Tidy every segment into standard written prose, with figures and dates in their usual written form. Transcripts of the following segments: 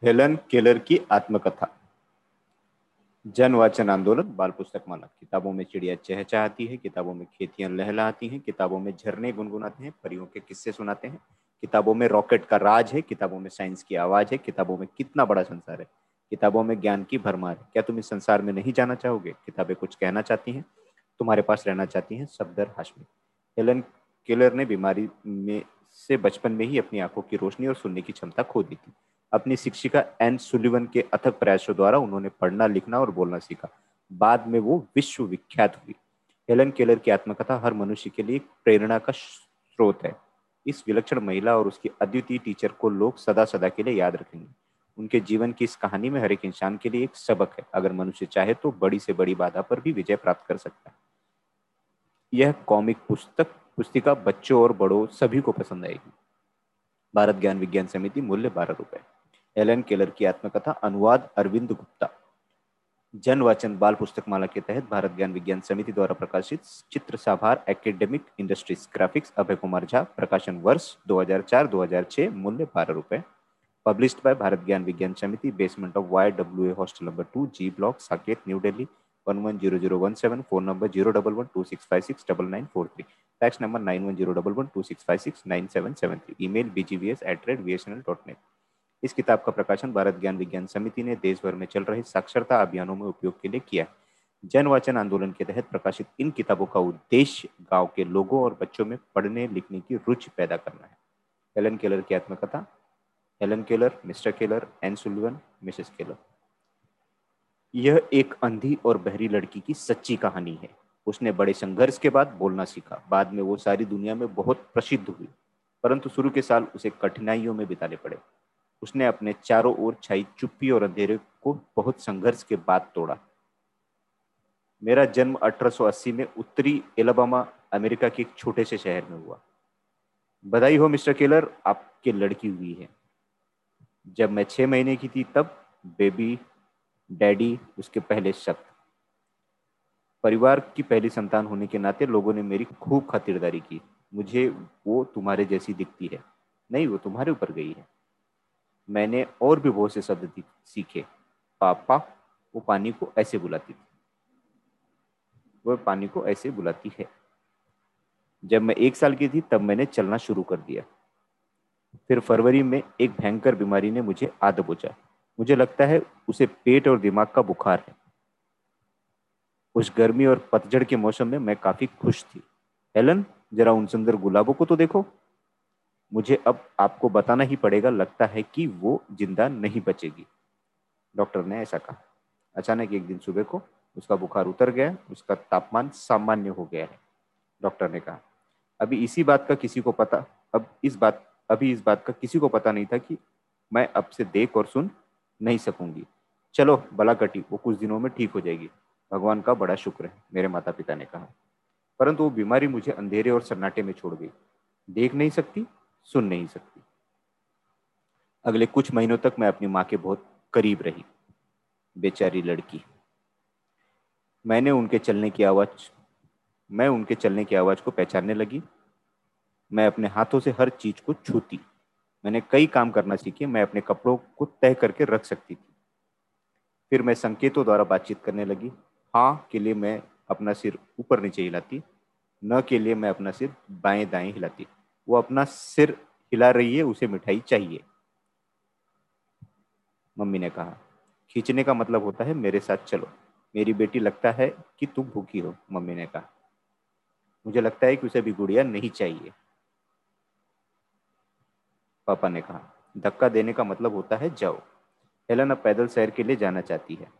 Helen Keller की आत्मकथा। जन वाचन आंदोलन बाल पुस्तक माला। किताबों में चिड़िया चहचहाती है, किताबों में खेतियां लहलहाती हैं, किताबों में झरने गुनगुनाते हैं, परियों के किस्से सुनाते हैं, किताबों में रॉकेट का राज है, किताबों में साइंस की आवाज है, किताबों में कितना बड़ा संसार है, किताबों में ज्ञान की भरमार है। क्या तुम इस संसार में नहीं जाना चाहोगे? किताबें कुछ कहना चाहती हैं, तुम्हारे पास रहना चाहती हैं। सफदर हाशमी। हेलन केलर ने बीमारी में से बचपन में ही अपनी आंखों की रोशनी और सुनने की क्षमता खो दी थी। अपनी शिक्षिका एन सुलिवन के अथक प्रयासों द्वारा उन्होंने पढ़ना, लिखना और बोलना सीखा। बाद में वो विश्व विख्यात हुई। हेलन केलर की आत्मकथा हर मनुष्य के लिए एक प्रेरणा का स्रोत है। इस विलक्षण महिला और उसकी अद्वितीय टीचर को लोग सदा सदा के लिए याद रखेंगे। उनके जीवन की इस कहानी में हर एक इंसान के लिए एक सबक है। अगर मनुष्य चाहे तो बड़ी से बड़ी बाधा पर भी विजय प्राप्त कर सकता है। यह कॉमिक पुस्तिका बच्चों और बड़ों सभी को पसंद आएगी। भारत ज्ञान विज्ञान समिति, मूल्य 12 रुपए। एलन केलर की आत्मकथा, अनुवाद अरविंद गुप्ता। जन वाचन बाल पुस्तक माला के तहत भारत ज्ञान विज्ञान समिति द्वारा प्रकाशित चित्र साभार academic industries, graphics Abhay Kumar Jha, प्रकाशन वर्ष 2004-2006, मूल्य 12 रुपए। Published by Bharat Gyan Vigyan Samiti, basement of YWA, hostel number 2, G block, Saket, new Delhi 110017, phone number 01126569943, fax number 910112656977, email bgvs@bsnl.net। इस किताब का प्रकाशन भारत ज्ञान विज्ञान समिति ने देश भर में चल रहे साक्षरता अभियानों में उपयोग के लिए किया है। जन वाचन आंदोलन के तहत प्रकाशित इन किताबों का उद्देश्य गांव के लोगों और बच्चों में पढ़ने लिखने की रुचि पैदा करना है। हेलन केलर की आत्मकथा। Helen Keller, Mr Keller, Ann Sullivan, Mrs Keller. यह एक अंधी और बहरी लड़की की सच्ची कहानी है। उसने बड़े संघर्ष के बाद बोलना सीखा। बाद में वो सारी दुनिया में बहुत प्रसिद्ध हुई, परंतु शुरू के साल उसे कठिनाइयों में बिताने पड़े। उसने अपने चारों ओर छाई चुप्पी और अंधेरे को बहुत संघर्ष के बाद तोड़ा। मेरा जन्म 1880 में उत्तरी एलाबामा, अमेरिका के एक छोटे से शहर में हुआ। बधाई हो मिस्टर केलर, आपके लड़की हुई है। जब मैं 6 महीने की थी तब बेबी डैडी उसके पहले शब्द। परिवार की पहली संतान होने के नाते लोगों ने मेरी खूब खातिरदारी की। मुझे वो तुम्हारे जैसी दिखती है। नहीं, वो तुम्हारे ऊपर गई है। मैंने और भी बहुत से शब्द सीखे। पापा, वो पानी को ऐसे बुलाती थी। वो पानी को ऐसे बुलाती है। जब मैं 1 साल की थी तब मैंने चलना शुरू कर दिया। फिर फरवरी में एक भयंकर बीमारी ने मुझे आ दबोचा। मुझे लगता है उसे पेट और दिमाग का बुखार है। उस गर्मी और पतझड़ के मौसम में मैं काफी खुश थी। हेलन, जरा उन सुंदर गुलाबों को तो देखो। मुझे अब आपको बताना ही पड़ेगा, लगता है कि वो जिंदा नहीं बचेगी। डॉक्टर ने ऐसा कहा। अचानक एक दिन सुबह को उसका बुखार उतर गया, उसका तापमान सामान्य हो गया है। डॉक्टर ने कहा, अभी इसी बात का किसी को पता अब इस बात अभी इस बात का किसी को पता नहीं था कि मैं अब से देख और सुन नहीं सकूंगी। चलो बला कटी, वो कुछ दिनों में ठीक हो जाएगी। भगवान का बड़ा शुक्र है, मेरे माता पिता ने कहा। परंतु वो बीमारी मुझे अंधेरे और सन्नाटे में छोड़ गई। देख नहीं सकती, सुन नहीं सकती। अगले कुछ महीनों तक मैं अपनी माँ के बहुत करीब रही। बेचारी लड़की। मैंने उनके चलने की आवाज मैं उनके चलने की आवाज को पहचानने लगी। मैं अपने हाथों से हर चीज को छूती। मैंने कई काम करना सीखे। मैं अपने कपड़ों को तय करके रख सकती थी। फिर मैं संकेतों द्वारा बातचीत करने लगी। हाँ के लिए मैं अपना सिर ऊपर नीचे हिलाती, न के लिए मैं अपना सिर बाएं दाएं हिलाती। वो अपना सिर हिला रही है, उसे मिठाई चाहिए, मम्मी ने कहा। खींचने का मतलब होता है मेरे साथ चलो। मेरी बेटी, लगता है कि तुम भूखी हो, मम्मी ने कहा। मुझे लगता है कि उसे अभी गुड़िया नहीं चाहिए, पापा ने कहा। धक्का देने का मतलब होता है जाओ। हेलन अब पैदल सैर के लिए जाना चाहती है।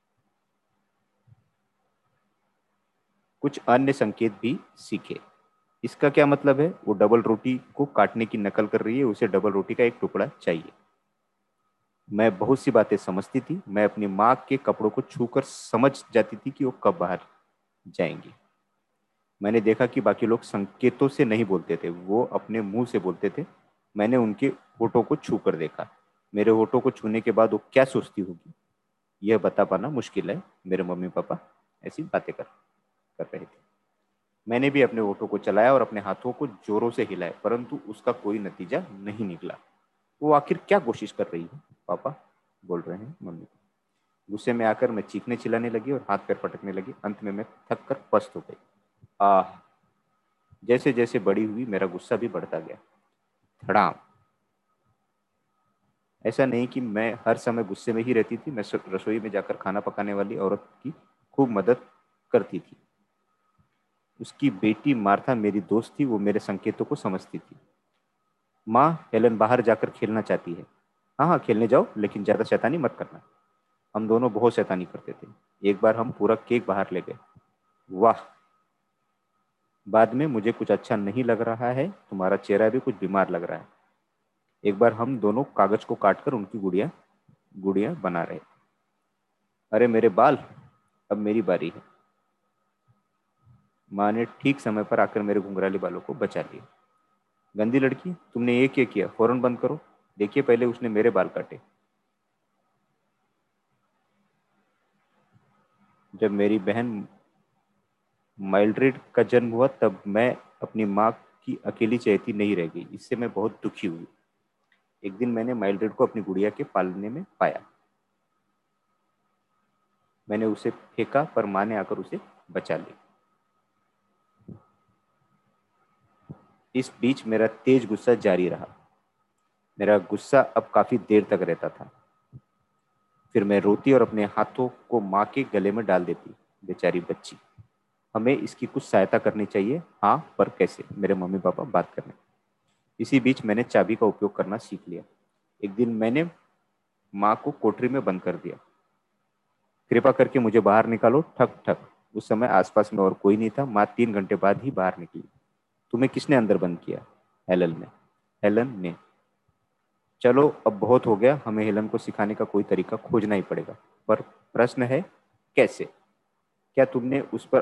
कुछ अन्य संकेत भी सीखे। इसका क्या मतलब है? वो डबल रोटी को काटने की नकल कर रही है, उसे डबल रोटी का एक टुकड़ा चाहिए। मैं बहुत सी बातें समझती थी। मैं अपनी माँ के कपड़ों को छूकर समझ जाती थी कि वो कब बाहर जाएंगी। मैंने देखा कि बाकी लोग संकेतों से नहीं बोलते थे, वो अपने मुंह से बोलते थे। मैंने उनके होठों को छू कर देखा। मेरे होठों को छूने के बाद वो क्या सोचती होगी, यह बता पाना मुश्किल है। मेरे मम्मी पापा ऐसी बातें कर रहे थे। मैंने भी अपने होठों को चलाया और अपने हाथों को जोरों से हिलाया, परंतु उसका कोई नतीजा नहीं निकला। वो आखिर क्या कोशिश कर रही है, पापा? बोल रहे हैं मम्मी। गुस्से में आकर मैं चीखने चिल्लाने लगी और हाथ पैर पटकने लगी। अंत में मैं थक कर पस्त हो गई। आह! जैसे जैसे बड़ी हुई मेरा गुस्सा भी बढ़ता गया। धड़ाम! ऐसा नहीं कि मैं हर समय गुस्से में ही रहती थी। मैं रसोई में जाकर खाना पकाने वाली औरत की खूब मदद करती थी। उसकी बेटी मार्था मेरी दोस्त थी, वो मेरे संकेतों को समझती थी। माँ, हेलन बाहर जाकर खेलना चाहती है। हाँ हाँ, खेलने जाओ, लेकिन ज़्यादा शैतानी मत करना। हम दोनों बहुत शैतानी करते थे। एक बार हम पूरा केक बाहर ले गए। वाह! बाद में मुझे कुछ अच्छा नहीं लग रहा है, तुम्हारा चेहरा भी कुछ बीमार लग रहा है। एक बार हम दोनों कागज को काटकर उनकी गुड़िया गुड़िया बना रहे। अरे मेरे बाल! अब मेरी बारी है। माँ ने ठीक समय पर आकर मेरे घुंघराले बालों को बचा लिया। गंदी लड़की, तुमने ये क्या किया? फौरन बंद करो। देखिए, पहले उसने मेरे बाल काटे। जब मेरी बहन माइल्ड्रेड का जन्म हुआ तब मैं अपनी माँ की अकेली चहेती नहीं रह गई। इससे मैं बहुत दुखी हुई। एक दिन मैंने माइल्ड्रेड को अपनी गुड़िया के पालने में पाया। मैंने उसे फेंका, पर माँ ने आकर उसे बचा लिया। इस बीच मेरा तेज गुस्सा जारी रहा। मेरा गुस्सा अब काफी देर तक रहता था। फिर मैं रोती और अपने हाथों को माँ के गले में डाल देती। बेचारी बच्ची। हमें इसकी कुछ सहायता करनी चाहिए। हाँ, पर कैसे? मेरे मम्मी पापा बात करने। इसी बीच मैंने चाबी का उपयोग करना सीख लिया। एक दिन मैंने माँ को कोठरी में बंद कर दिया। कृपा करके मुझे बाहर निकालो। ठक ठक। उस समय आसपास में और कोई नहीं था। माँ 3 घंटे बाद ही बाहर निकली। तुम्हें किसने अंदर बंद किया? हेलन ने। हेलन ने। चलो, अब बहुत हो गया। हमें हेलन को सिखाने का कोई तरीका खोजना ही पड़ेगा। पर प्रश्न है, कैसे? क्या तुमने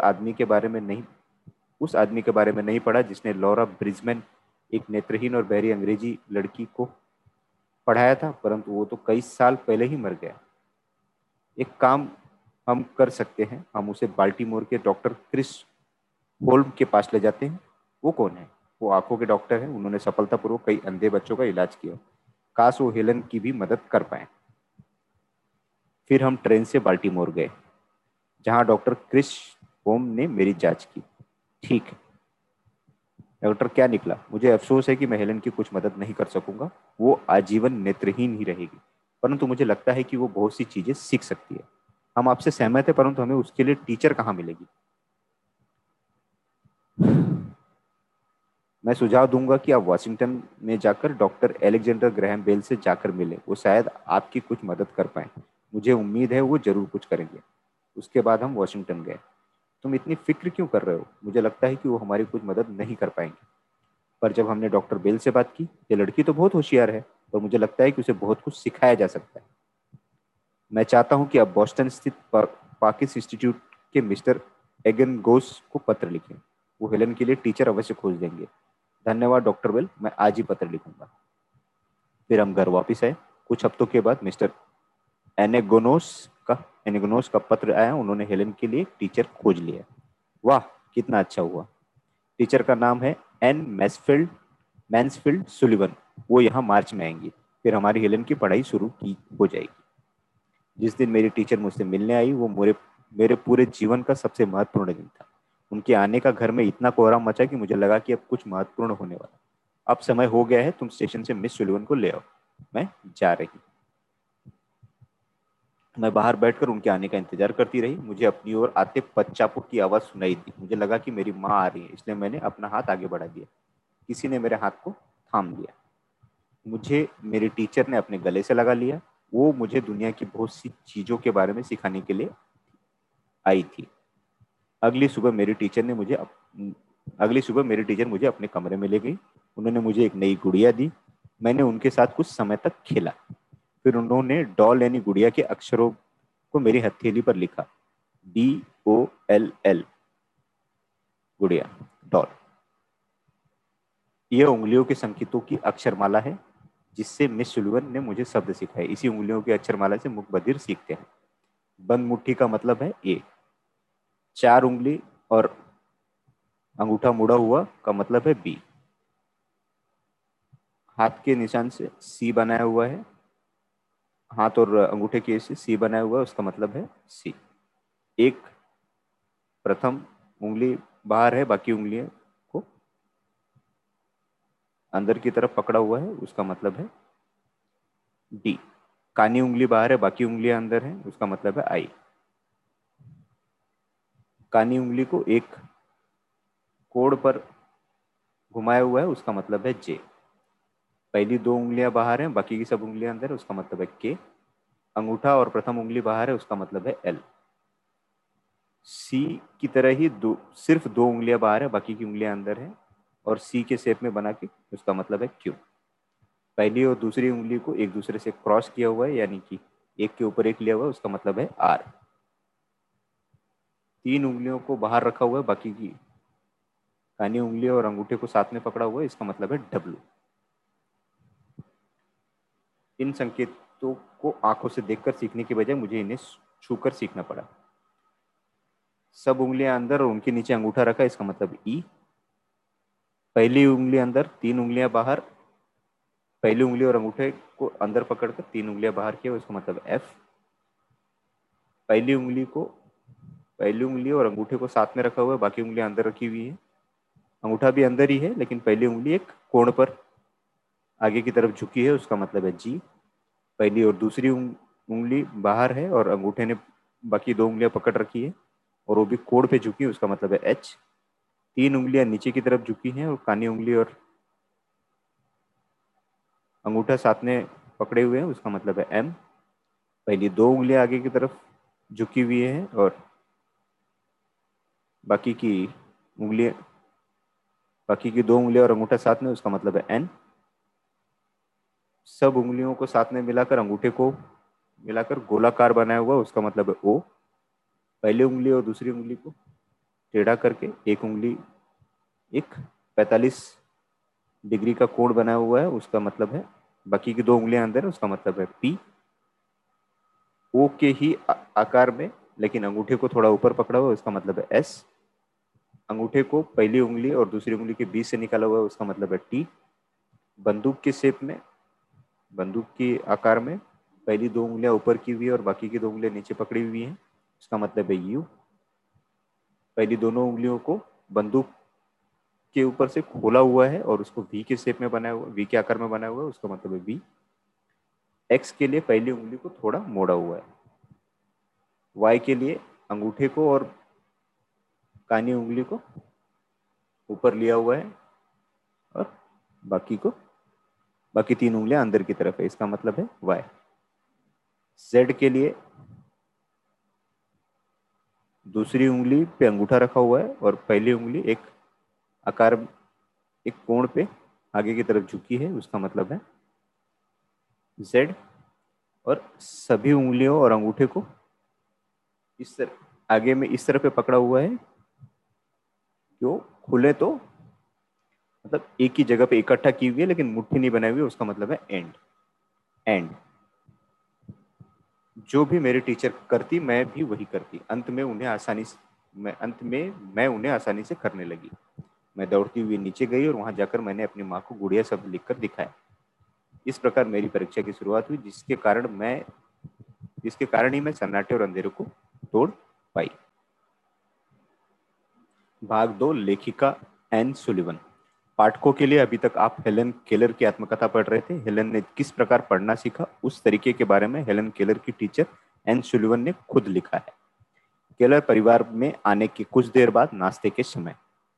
उस आदमी के बारे में नहीं पढ़ा जिसने लॉरा ब्रिजमैन, एक नेत्रहीन और बहरी अंग्रेजी लड़की को पढ़ाया था, परंतु वो तो कई साल पहले ही मर गया। एक काम हम कर सकते हैं, हम उसे बाल्टीमोर के डॉक्टर क्रिस होल्म के पास ले जाते हैं। वो कौन है? वो आंखों के डॉक्टर हैं। उन्होंने सफलतापूर्वक कई अंधे बच्चों का इलाज किया। काश वो हेलन की भी मदद कर पाए। फिर हम ट्रेन से बाल्टीमोर गए, जहां डॉक्टर क्रिस होम ने मेरी जांच की। ठीक है डॉक्टर, क्या निकला? मुझे अफसोस है कि मैं हेलन की कुछ मदद नहीं कर सकूंगा। वो आजीवन नेत्रहीन ही रहेगी, परंतु मुझे लगता है कि वो बहुत सी चीजें सीख सकती है। हम आपसे सहमत है, परंतु हमें उसके लिए टीचर कहाँ मिलेगी? मैं सुझाव दूंगा कि आप वाशिंगटन में जाकर डॉक्टर एलेक्जेंडर ग्रैहम बेल से जाकर मिलें। वो शायद आपकी कुछ मदद कर पाए। मुझे उम्मीद है वो जरूर कुछ करेंगे। उसके बाद हम वाशिंगटन गए। तुम इतनी फिक्र क्यों कर रहे हो? मुझे लगता है कि वो हमारी कुछ मदद नहीं कर पाएंगे। पर जब हमने डॉक्टर बेल से बात की, ये लड़की तो बहुत होशियार है, और मुझे लगता है कि उसे बहुत कुछ सिखाया जा सकता है। मैं चाहता हूं कि आप बॉस्टन स्थित पाकिस इंस्टीट्यूट के मिस्टर एगन गोस को पत्र लिखें। वो हेलन के लिए टीचर अवश्य खोज देंगे। धन्यवाद डॉक्टर बेल, मैं आज ही पत्र लिखूंगा। फिर हम घर वापिस आए। कुछ हफ्तों के बाद मिस्टर एनेगोनोस का एनेगोनोस का पत्र आया। उन्होंने हेलन के लिए टीचर खोज लिया। वाह, कितना अच्छा हुआ। टीचर का नाम है एन मैंसफील्ड सुलिवन। वो यहाँ मार्च में आएंगी। फिर हमारी हेलन की पढ़ाई शुरू की हो जाएगी। जिस दिन मेरी टीचर मुझसे मिलने आई, वो मेरे मेरे पूरे जीवन का सबसे महत्वपूर्ण दिन था। उनके आने का घर में इतना कोहराम मचा कि मुझे लगा कि अब कुछ महत्वपूर्ण होने वाला। अब समय हो गया है, तुम स्टेशन से मिस सुलिवन को ले आओ। मैं जा रही। मैं बाहर बैठकर उनके आने का इंतजार करती रही। मुझे अपनी ओर आते पदचापों की आवाज सुनाई दी। मुझे लगा कि मेरी माँ आ रही है, इसलिए मैंने अपना हाथ आगे बढ़ा दिया। किसी ने मेरे हाथ को थाम लिया। मुझे मेरे टीचर ने अपने गले से लगा लिया। वो मुझे दुनिया की बहुत सी चीजों के बारे में सिखाने के लिए आई थी। अगली सुबह मेरी टीचर ने मुझे अप... अगली सुबह मेरी टीचर मुझे अपने कमरे में ले गई। उन्होंने मुझे एक नई गुड़िया दी। मैंने उनके साथ कुछ समय तक खेला। फिर उन्होंने डॉल यानी गुड़िया के अक्षरों को मेरी हथेली पर लिखा। DOLL, गुड़िया, डॉल। यह उंगलियों के संकेतों की अक्षरमाला है, जिससे मिस सुलिवन ने मुझे शब्द सिखाए। इसी उंगलियों की अक्षरमाला से मुख बधिर सीखते हैं। बंद मुट्ठी का मतलब है ए। 4 उंगली और अंगूठा मुड़ा हुआ का मतलब है बी। हाथ के निशान से सी बनाया हुआ है। हाथ और अंगूठे की से सी बनाया हुआ है, उसका मतलब है सी। एक प्रथम उंगली बाहर है, बाकी उंगलियों को अंदर की तरफ पकड़ा हुआ है, उसका मतलब है डी। कानी उंगली बाहर है, बाकी उंगलियां अंदर हैं, उसका मतलब है आई। कानी उंगली को एक कोण पर घुमाया हुआ है, उसका मतलब है जे। पहली दो उंगलियां बाहर हैं, बाकी की सब उंगलियां अंदर है, उसका मतलब है के। अंगूठा और प्रथम उंगली बाहर है, उसका मतलब है एल। सी की तरह ही सिर्फ दो उंगलियां बाहर है, बाकी की उंगलियां अंदर है, और सी के शेप में बना के उसका मतलब है क्यू। पहली और दूसरी उंगली को एक दूसरे से क्रॉस किया हुआ है, यानी कि एक के ऊपर एक लिया हुआ है, उसका मतलब है आर। तीन उंगलियों को बाहर रखा हुआ है, बाकी की कानी उंगली और अंगूठे को साथ में पकड़ा हुआ है, इसका मतलब है डब्ल्यू। इन संकेतों को आंखों से देखकर सीखने के बजाय मुझे इन्हें छूकर सीखना पड़ा। सब उंगलियां अंदर और उनके नीचे अंगूठा रखा, इसका मतलब ई। पहली उंगली अंदर, तीन उंगलियां बाहर। पहली उंगली और अंगूठे को अंदर पकड़कर तीन उंगलियां बाहर किया, इसका मतलब एफ। पहली उंगली को पहली उंगली और अंगूठे को साथ में रखा हुआ है, बाकी उंगलियां अंदर रखी हुई है। अंगूठा भी अंदर ही है, लेकिन पहली उंगली एक कोण पर आगे की तरफ झुकी है, उसका मतलब है जी। पहली और दूसरी उंगली बाहर है और अंगूठे ने बाकी दो उंगलियां पकड़ रखी है, और वो भी कोण पे झुकी है, उसका मतलब है एच। तीन उंगलियां नीचे की तरफ झुकी हैं और कानी उंगली और अंगूठा साथ में पकड़े हुए हैं, उसका मतलब है एम। पहली दो उंगलियां आगे की तरफ झुकी हुई है और बाकी की उंगलियां बाकी की दो उंगलियां और अंगूठा साथ में, उसका मतलब है एन। सब उंगलियों को साथ में मिलाकर अंगूठे को मिलाकर गोलाकार बनाया हुआ, उसका मतलब है ओ। पहली उंगली और दूसरी उंगली को टेढ़ा करके एक उंगली एक 45 डिग्री का कोण बनाया हुआ है, उसका मतलब है बाकी की दो उंगलियां अंदर है, उसका मतलब है पी। ओ के ही आकार में, लेकिन अंगूठे को थोड़ा ऊपर पकड़ा हुआ है, उसका मतलब है एस। अंगूठे को पहली उंगली और दूसरी उंगली के बीच से निकाला हुआ है, उसका मतलब है टी। बंदूक के शेप में, बंदूक के आकार में पहली दो उंगलियां ऊपर की हुई है और बाकी की दो उंगलियां नीचे पकड़ी हुई हैं, उसका मतलब है यू। पहली दोनों उंगलियों को बंदूक के ऊपर से खोला हुआ है और उसको वी के शेप में बनाया हुआ, वी के आकार में बनाया हुआ है, उसका मतलब है वी। एक्स के लिए पहली उंगली को थोड़ा मोड़ा हुआ है। वाई के लिए अंगूठे को और कानी उंगली को ऊपर लिया हुआ है और बाकी को बाकी तीन उंगलियां अंदर की तरफ है, इसका मतलब है वाई। जेड के लिए दूसरी उंगली पे अंगूठा रखा हुआ है और पहली उंगली एक आकार एक कोण पे आगे की तरफ झुकी है, उसका मतलब है जेड। और सभी उंगलियों और अंगूठे को इस तरह आगे में इस तरह पे पकड़ा हुआ है, जो खुले तो मतलब एक ही जगह पे इकट्ठा की हुई है, लेकिन मुट्ठी नहीं बनाई हुई है, उसका मतलब है एंड। एंड जो भी मेरे टीचर करती मैं भी वही करती। अंत में मैं उन्हें आसानी से करने लगी। मैं दौड़ती हुई नीचे गई और वहां जाकर मैंने अपनी माँ को गुड़िया शब्द लिखकर दिखाया। इस प्रकार मेरी परीक्षा की शुरुआत हुई, जिसके कारण ही मैं सन्नाटे और अंधेरे को तोड़ पाई। भाग 2, लेखिका एन सुलिवन। पाठकों के लिए अभी तक आप हेलन केलर की आत्मकथा पढ़ रहे थे। हेलन ने किस प्रकार पढ़ना सीखा, उस तरीके के बारे में हेलन केलर की टीचर एन सुलिवन ने खुद लिखा है। केलर परिवार में आने के कुछ देर बाद नाश्ते के समय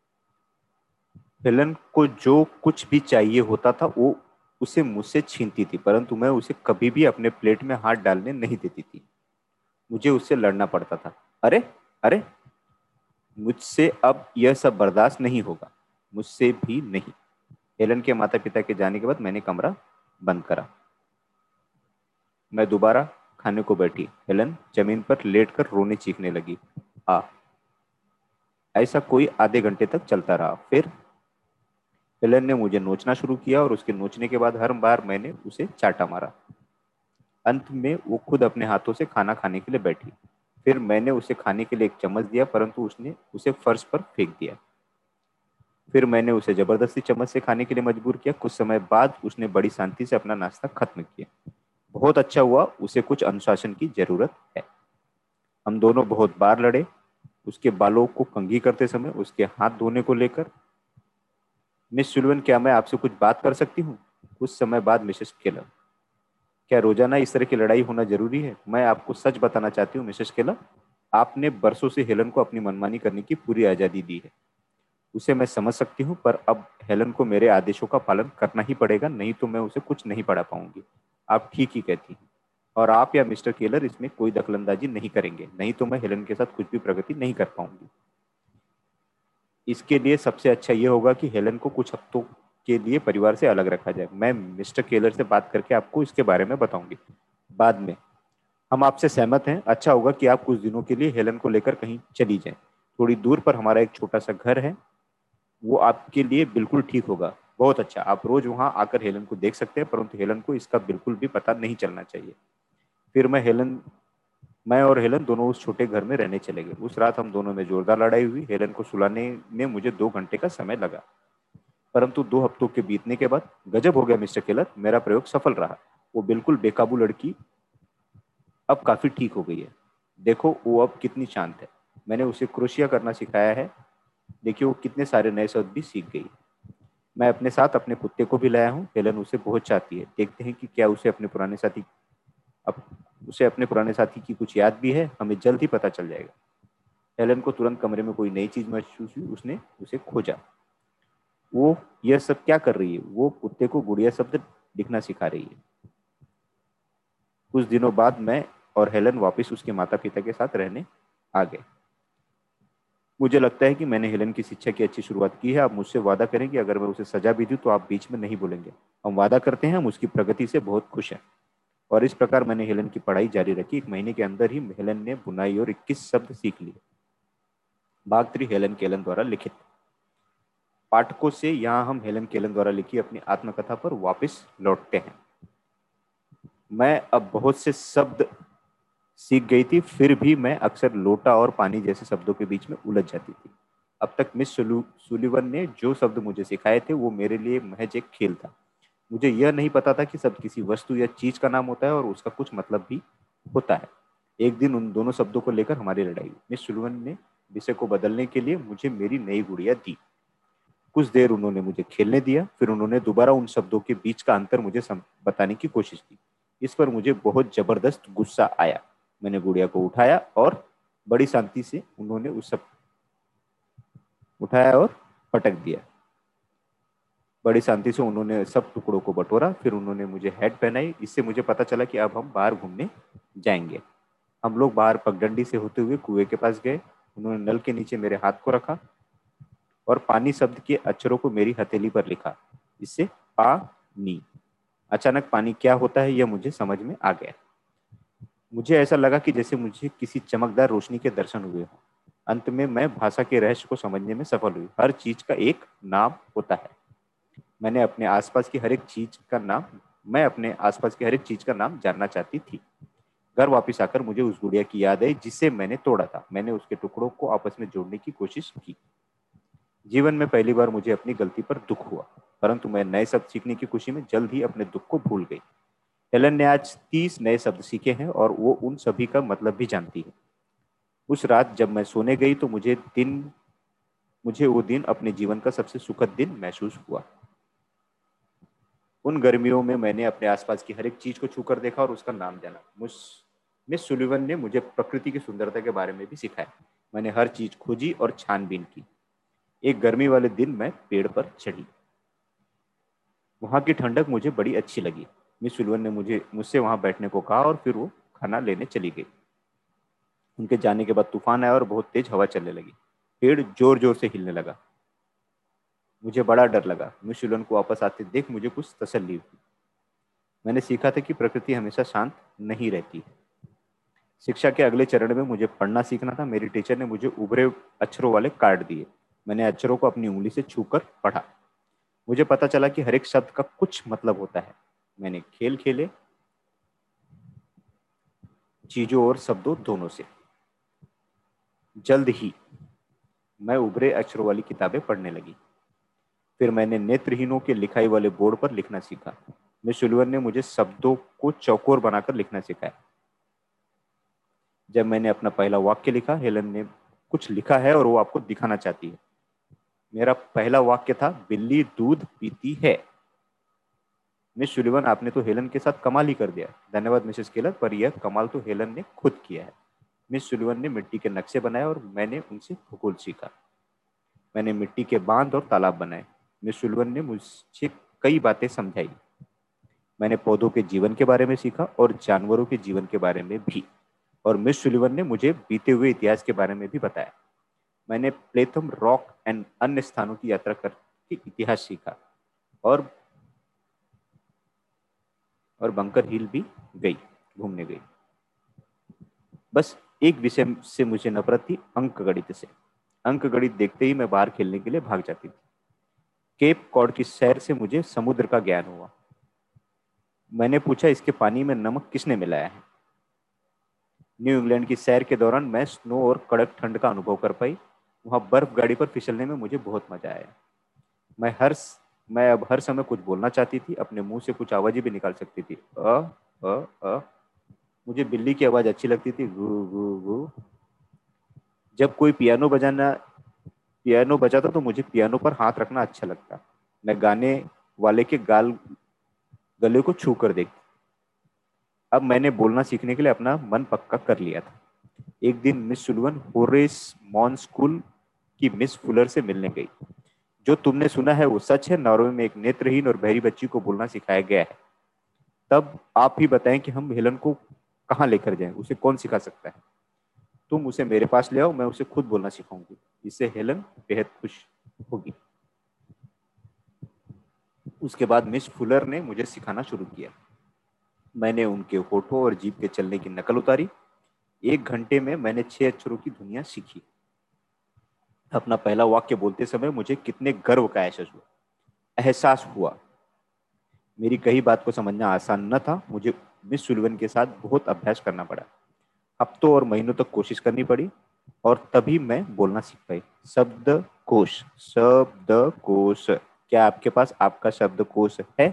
हेलन को जो कुछ भी चाहिए होता था वो उसे मुझसे छीनती थी, परंतु मैं उसे कभी भी अपने प्लेट में हाथ डालने नहीं देती थी। मुझे उससे लड़ना पड़ता था। अरे अरे, मुझसे अब यह सब बर्दाश्त नहीं होगा, मुझसे भी नहीं। हेलन के माता पिता के जाने के बाद मैंने कमरा बंद करा। मैं दोबारा खाने को बैठी। हेलन जमीन पर लेटकर रोने चीखने लगी। आ ऐसा कोई आधे घंटे तक चलता रहा। फिर हेलन ने मुझे नोचना शुरू किया और उसके नोचने के बाद हर बार मैंने उसे चाटा मारा। अंत में वो खुद अपने हाथों से खाना खाने के लिए बैठी। फिर मैंने उसे खाने के लिए एक चम्मच दिया, परंतु उसने उसे फर्श पर फेंक दिया। फिर मैंने उसे जबरदस्ती चम्मच से खाने के लिए मजबूर किया। कुछ समय बाद उसने बड़ी शांति से अपना नाश्ता खत्म किया। बहुत अच्छा हुआ, उसे कुछ अनुशासन की जरूरत है। हम दोनों बहुत बार लड़े, उसके बालों को कंघी करते समय, उसके हाथ धोने को लेकर। मिस सुलिवन, क्या मैं आपसे कुछ बात कर सकती हूँ? कुछ समय बाद मिसेस केलर, क्या रोजाना इस तरह की लड़ाई होना जरूरी है? मैं आपको सच बताना चाहती हूँ मिसेस केलर, आपने बरसों से हेलन को अपनी मनमानी करने की पूरी आजादी दी है। उसे मैं समझ सकती हूँ, पर अब हेलन को मेरे आदेशों का पालन करना ही पड़ेगा, नहीं तो मैं उसे कुछ नहीं पढ़ा पाऊंगी। आप ठीक ही कहती हैं, और आप या मिस्टर केलर इसमें कोई दखलंदाजी नहीं करेंगे, नहीं तो मैं हेलन के साथ कुछ भी प्रगति नहीं कर पाऊंगी। इसके लिए सबसे अच्छा ये होगा कि हेलन को कुछ हफ्तों के लिए परिवार से अलग रखा जाए। मैं मिस्टर केलर से बात करके आपको इसके बारे में बताऊंगी बाद में। हम आपसे सहमत हैं। अच्छा होगा कि आप कुछ दिनों के लिए हेलन को लेकर कहीं चली जाएं। थोड़ी दूर पर हमारा एक छोटा सा घर है, वो आपके लिए बिल्कुल ठीक होगा। बहुत अच्छा, आप रोज वहां आकर हेलन को देख सकते हैं, परंतु हेलन को इसका बिल्कुल भी पता नहीं चलना चाहिए। फिर मैं और हेलन दोनों उस छोटे घर में रहने चले गए। उस रात हम दोनों में जोरदार लड़ाई हुई। हेलन को सुलाने में मुझे 2 घंटे का समय लगा, परंतु 2 हफ्तों के बीतने के बाद गजब हो गया मिस्टर केलर, मेरा प्रयोग सफल रहा। वो बिल्कुल बेकाबू लड़की अब काफी ठीक हो गई है। देखो वो अब कितनी शांत है। मैंने उसे क्रोशिया करना सिखाया है। देखिए वो कितने सारे नए शब्द भी सीख गई। मैं अपने साथ अपने कुत्ते को भी लाया हूँ। हेलन उसे बहुत चाहती है। देखते हैं कि क्या अब उसे अपने पुराने साथी की कुछ याद भी है। हमें जल्द ही पता चल जाएगा। हेलन को तुरंत कमरे में कोई नई चीज महसूस हुई। उसने उसे खोजा। वो यह सब क्या कर रही है? वो कुत्ते को गुड़िया शब्द लिखना सिखा रही है। कुछ दिनों बाद मैं और हेलन वापस उसके माता पिता के साथ रहने आ गए। मुझे लगता है कि मैंने हेलन की शिक्षा की अच्छी शुरुआत की है। आप मुझसे वादा करें कि अगर मैं उसे सजा भी दूं तो आप बीच में नहीं बोलेंगे। हम वादा करते हैं। हम उसकी प्रगति से बहुत खुश हैं। और इस प्रकार मैंने हेलन की पढ़ाई जारी रखी। 1 महीने के अंदर ही हेलन ने बुनाई और 21 शब्द सीख लिए। भाग 3, हेलन केलन द्वारा लिखित। पाठकों से यहाँ हम हेलन केलन द्वारा लिखी अपनी आत्मकथा पर वापस लौटते हैं। मैं अब बहुत से शब्द सीख गई थी, फिर भी मैं अक्सर लोटा और पानी जैसे शब्दों के बीच में उलझ जाती थी। अब तक मिस सुलिवन ने जो शब्द मुझे सिखाए थे वो मेरे लिए महज एक खेल था। मुझे यह नहीं पता था कि शब्द किसी वस्तु या चीज का नाम होता है और उसका कुछ मतलब भी होता है। एक दिन उन दोनों शब्दों को लेकर हमारी लड़ाई हुई। मिस सुलिवन ने विषय को बदलने के लिए मुझे मेरी नई गुड़िया दी। कुछ देर उन्होंने मुझे खेलने दिया, फिर उन्होंने दोबारा उन शब्दों के बीच का अंतर मुझे बताने की कोशिश की। इस पर मुझे बहुत जबरदस्त गुस्सा आया। मैंने गुड़िया को उठाया और बड़ी शांति से उन्होंने उस सब उठाया और पटक दिया। बड़ी शांति से उन्होंने सब टुकड़ों को बटोरा। फिर उन्होंने मुझे हैट पहनाई। इससे मुझे पता चला कि अब हम बाहर घूमने जाएंगे। हम लोग बाहर पगडंडी से होते हुए कुएं के पास गए। उन्होंने नल के नीचे मेरे हाथ को रखा और पानी शब्द के अक्षरों को मेरी हथेली पर लिखा। इससे पानी। अचानक पानी क्या होता है यह मुझे समझ में आ गया। मुझे ऐसा लगा कि जैसे मुझे किसी चमकदार रोशनी के दर्शन हुए हों। अंत में मैं भाषा के रहस्य को समझने में सफल हुई। हर चीज का एक नाम होता है। मैंने अपने आसपास की हर एक चीज का नाम मैं अपने आसपास की हर एक चीज का नाम जानना चाहती थी। घर वापस आकर मुझे उस गुड़िया की याद आई जिसे मैंने तोड़ा था। मैंने उसके टुकड़ों को आपस में जोड़ने की कोशिश की। जीवन में पहली बार मुझे अपनी गलती पर दुख हुआ, परंतु मैं नए शब्द सीखने की खुशी में जल्द ही अपने दुख को भूल गई। हेलन ने आज 30 नए शब्द सीखे हैं और वो उन सभी का मतलब भी जानती है। उस रात जब मैं सोने गई तो मुझे वो दिन अपने जीवन का सबसे सुखद दिन महसूस हुआ। उन गर्मियों में मैंने अपने आसपास की हर एक चीज को छूकर देखा और उसका नाम जाना। मिस सुलिवन ने मुझे प्रकृति की सुंदरता के बारे में भी सिखाया। मैंने हर चीज खोजी और छानबीन की। एक गर्मी वाले दिन मैं पेड़ पर चढ़ी। वहां की ठंडक मुझे बड़ी अच्छी लगी। मिस सुलिवन ने मुझसे वहां बैठने को कहा और फिर वो खाना लेने चली गई। उनके जाने के बाद तूफान आया और बहुत तेज हवा चलने लगी। पेड़ जोर जोर से हिलने लगा। मुझे बड़ा डर लगा। मिस सुलिवन को वापस आते देख मुझे कुछ तसल्ली हुई। मैंने सीखा था कि प्रकृति हमेशा शांत नहीं रहती है। शिक्षा के अगले चरण में मुझे पढ़ना सीखना था। मेरी टीचर ने मुझे उभरे अक्षरों वाले कार्ड दिए। मैंने अक्षरों को अपनी उंगली से छूकर पढ़ा। मुझे पता चला कि हर एक शब्द का कुछ मतलब होता है। मैंने खेल खेले, चीजों और शब्दों दोनों से। जल्द ही मैं उभरे अक्षरों वाली किताबें पढ़ने लगी। फिर मैंने नेत्रहीनों के लिखाई वाले बोर्ड पर लिखना सीखा। मिस सुलिवन ने मुझे शब्दों को चौकोर बनाकर लिखना सिखाया। जब मैंने अपना पहला वाक्य लिखा, हेलन ने कुछ लिखा है और वो आपको दिखाना चाहती है। मेरा पहला वाक्य था, बिल्ली दूध पीती है। मिस सुलिवन, आपने तो हेलन के साथ कमाल ही कर दिया। धन्यवाद मिसेस केलर, पर यह कमाल तो हेलन ने खुद किया है। मिस सुलिवन ने मिट्टी के नक्शे बनाए और मैंने उनसे भूगोल सीखा। मैंने मिट्टी के बांध और तालाब बनाए। मिस सुलिवन ने मुझे कई बातें समझाई। मैंने पौधों के जीवन के बारे में सीखा और जानवरों के जीवन के बारे में भी। और मिस सुलिवन ने मुझे बीते हुए इतिहास के बारे में भी बताया। मैंने प्लेथम रॉक एंड अन्य स्थानों की यात्रा करके इतिहास सीखा और बंकर हिल भी घूमने गई। बस एक विषय से मुझे नफरत थी, अंक गणित से। अंक गणित देखते ही मैं बाहर खेलने के लिए भाग जाती थी। केप कॉड की सैर से मुझे समुद्र का ज्ञान हुआ। मैंने पूछा, इसके पानी में नमक किसने मिलाया है? न्यू इंग्लैंड की सैर के दौरान मैं स्नो और कड़क ठंड का अनुभव कर पाई। वहां बर्फ गाड़ी पर फिसलने में मुझे बहुत मजा आया। मैं हर मैं अब हर समय कुछ बोलना चाहती थी, अपने मुंह से कुछ आवाजें भी निकाल सकती थी। अ अ मुझे बिल्ली की आवाज अच्छी लगती थी, गू गू गू। जब कोई पियानो बजाता तो मुझे पियानो पर हाथ रखना अच्छा लगता। मैं गाने वाले के गले को छू कर देखती। अब मैंने बोलना सीखने के लिए अपना मन पक्का कर लिया था। एक दिन Miss Sullivan Horace Mann school की मिस फुलर से मिलने गई। जो तुमने सुना है वो सच है। नॉर्वे में एक नेत्रहीन और बहरी बच्ची को बोलना सिखाया गया है। तब आप ही बताएं कि हम हेलन को कहाँ लेकर जाएं, उसे कौन सिखा सकता है? तुम उसे मेरे पास ले आओ, मैं उसे खुद बोलना सिखाऊंगी। इससे हेलन बेहद खुश होगी। उसके बाद मिस फुलर ने मुझे सिखाना शुरू किया। मैंने उनके होठों और जीभ के चलने की नकल उतारी। 1 घंटे में मैंने 6 अक्षरों की दुनिया सीखी। अपना पहला वाक्य बोलते समय मुझे कितने गर्व का एहसास हुआ। मेरी कही बात को समझना आसान न था। मुझे मिस सुलिवन के साथ बहुत अभ्यास करना पड़ा। हफ्तों और महीनों तक कोशिश करनी पड़ी और तभी मैं बोलना सीख पाई। शब्दकोश, शब्दकोश। क्या आपके पास आपका शब्दकोश है?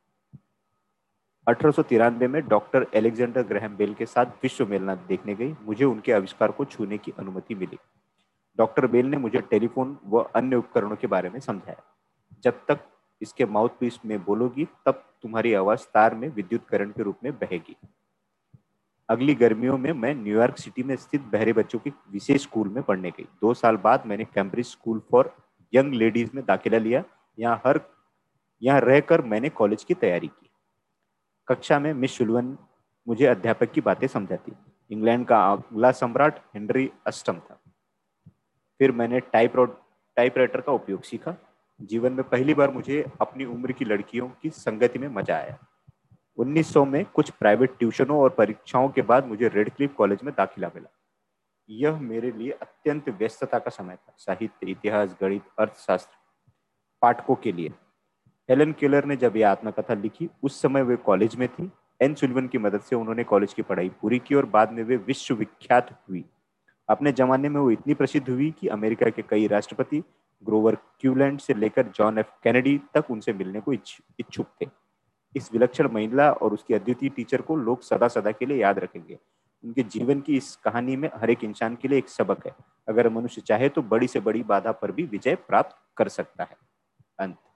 1893 में डॉक्टर एलेक्जेंडर ग्रैहम बेल के साथ विश्व मेलना देखने गई। मुझे उनके आविष्कार को छूने की अनुमति मिली। डॉक्टर बेल ने मुझे टेलीफोन व अन्य उपकरणों के बारे में समझाया। जब तक इसके माउथपीस में बोलोगी, तब तुम्हारी आवाज तार में विद्युत करंट के रूप में बहेगी। अगली गर्मियों में मैं न्यूयॉर्क सिटी में स्थित बहरे बच्चों के विशेष स्कूल में पढ़ने गई। 2 साल बाद मैंने Cambridge school for young ladies में दाखिला लिया। यहाँ रहकर मैंने कॉलेज की तैयारी की। कक्षा में मिस सुलिवन मुझे अध्यापक की बातें समझाती। इंग्लैंड का अगला सम्राट हेनरी अष्टम था। फिर मैंने टाइपराइटर का उपयोग सीखा। जीवन में पहली बार मुझे अपनी उम्र की लड़कियों की संगति में मजा आया। 1900 में कुछ प्राइवेट ट्यूशनों और परीक्षाओं के बाद मुझे रेडक्लिफ कॉलेज में दाखिला मिला। यह मेरे लिए अत्यंत व्यस्तता का समय था। साहित्य, इतिहास, गणित, अर्थशास्त्र पाठकों के लिए। हेलन केलर ने जब यह आत्मकथा लिखी, उस समय वे कॉलेज में थी। एन सुलिवन की मदद से उन्होंने कॉलेज की पढ़ाई पूरी की और बाद में वे विश्वविख्यात हुई। अपने जमाने में वो इतनी प्रसिद्ध हुई कि अमेरिका के कई राष्ट्रपति, ग्रोवर क्यूलैंड से लेकर जॉन एफ कैनेडी तक उनसे मिलने को इच्छुक थे। इस विलक्षण महिला और उसकी अद्वितीय टीचर को लोग सदा सदा के लिए याद रखेंगे। उनके जीवन की इस कहानी में हर एक इंसान के लिए एक सबक है। अगर मनुष्य चाहे तो बड़ी से बड़ी बाधा पर भी विजय प्राप्त कर सकता है। अंत।